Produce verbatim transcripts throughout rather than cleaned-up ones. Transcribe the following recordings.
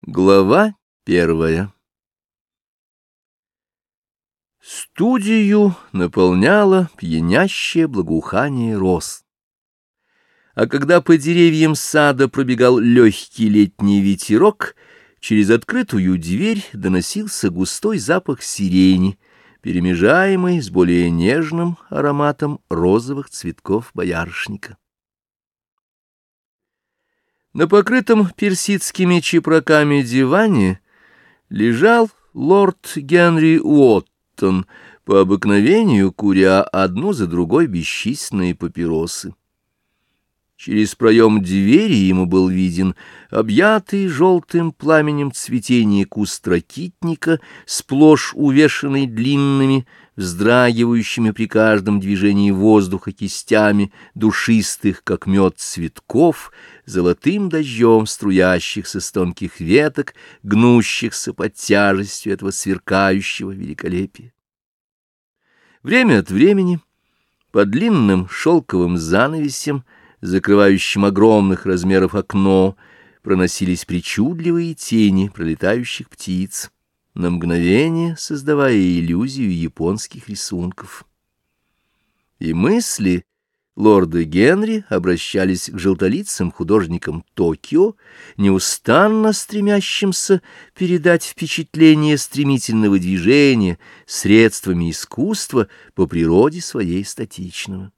Глава первая. Студию наполняло пьянящее благоухание роз. А когда по деревьям сада пробегал легкий летний ветерок, через открытую дверь доносился густой запах сирени, перемежаемый с более нежным ароматом розовых цветков боярышника. На покрытом персидскими чепраками диване лежал лорд Генри Уоттон, по обыкновению куря одну за другой бесчисленные папиросы. Через проем двери ему был виден объятый желтым пламенем цветения куст ракитника, сплошь увешанный длинными, вздрагивающими при каждом движении воздуха кистями душистых, как мед, цветков, золотым дождем струящихся с тонких веток, гнущихся под тяжестью этого сверкающего великолепия. Время от времени по длинным шелковым занавесям, закрывающим огромных размеров окно, проносились причудливые тени пролетающих птиц, на мгновение создавая иллюзию японских рисунков. И мысли лорда Генри обращались к желтолицым художникам Токио, неустанно стремящимся передать впечатление стремительного движения средствами искусства по природе своей статичного.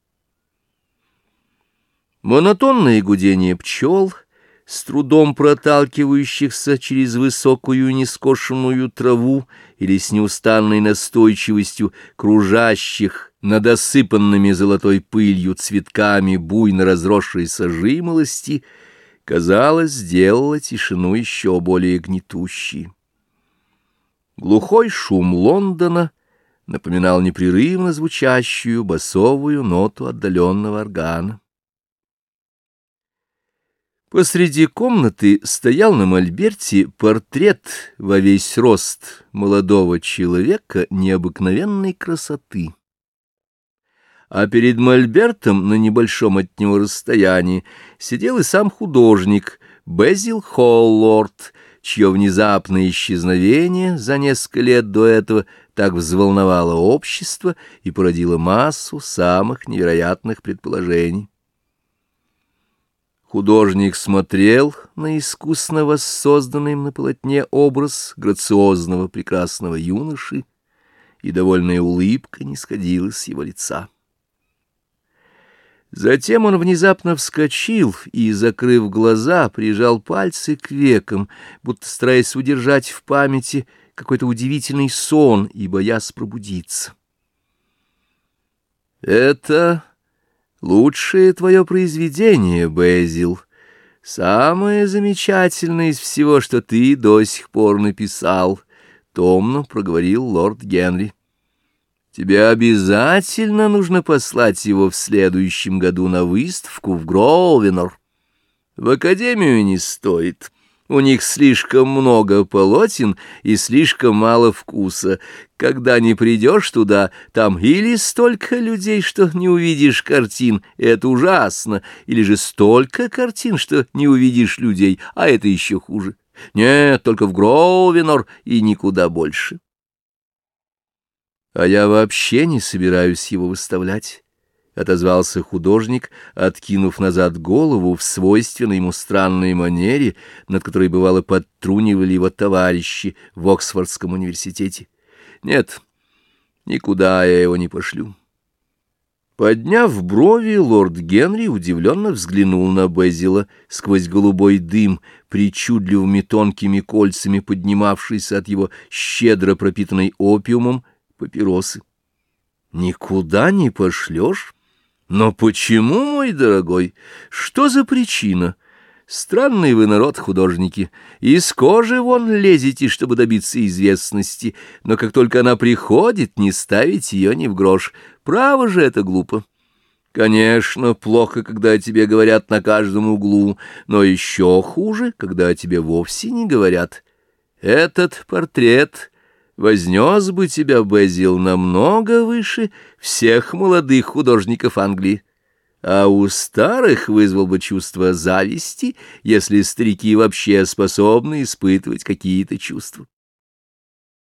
Монотонное гудение пчел, с трудом проталкивающихся через высокую нескошенную траву или с неустанной настойчивостью кружащих над осыпанными золотой пылью цветками буйно разросшейся жимолости, казалось, сделало тишину еще более гнетущей. Глухой шум Лондона напоминал непрерывно звучащую басовую ноту отдаленного органа. Посреди комнаты стоял на мольберте портрет во весь рост молодого человека необыкновенной красоты. А перед мольбертом на небольшом от него расстоянии сидел и сам художник Безил Холлорд, чье внезапное исчезновение за несколько лет до этого так взволновало общество и породило массу самых невероятных предположений. Художник смотрел на искусно воссозданный им на полотне образ грациозного прекрасного юноши, и довольная улыбка не сходила с его лица. Затем он внезапно вскочил и, закрыв глаза, прижал пальцы к векам, будто стараясь удержать в памяти какой-то удивительный сон и боясь пробудиться. «Это лучшее твое произведение, Безил, самое замечательное из всего, что ты до сих пор написал», — томно проговорил лорд Генри. «Тебе обязательно нужно послать его в следующем году на выставку в Гросвеннор. В академию не стоит. У них слишком много полотен и слишком мало вкуса. Когда не придешь туда, там или столько людей, что не увидишь картин, и это ужасно, или же столько картин, что не увидишь людей, а это еще хуже. Нет, только в Гросвеннор и никуда больше». «А я вообще не собираюсь его выставлять», — отозвался художник, откинув назад голову в свойственной ему странной манере, над которой, бывало, подтрунивали его товарищи в Оксфордском университете. «Нет, никуда я его не пошлю». Подняв брови, лорд Генри удивленно взглянул на Безила сквозь голубой дым, причудливыми тонкими кольцами поднимавшийся от его щедро пропитанной опиумом папиросы. «Никуда не пошлешь? Но почему, мой дорогой? Что за причина? Странный вы народ, художники. Из кожи вон лезете, чтобы добиться известности, но как только она приходит, не ставить ее ни в грош. Право же это глупо. Конечно, плохо, когда о тебе говорят на каждом углу, но еще хуже, когда о тебе вовсе не говорят. Этот портрет вознес бы тебя, Безил, намного выше всех молодых художников Англии. а у старых вызвал бы чувство зависти, если старики вообще способны испытывать какие-то чувства.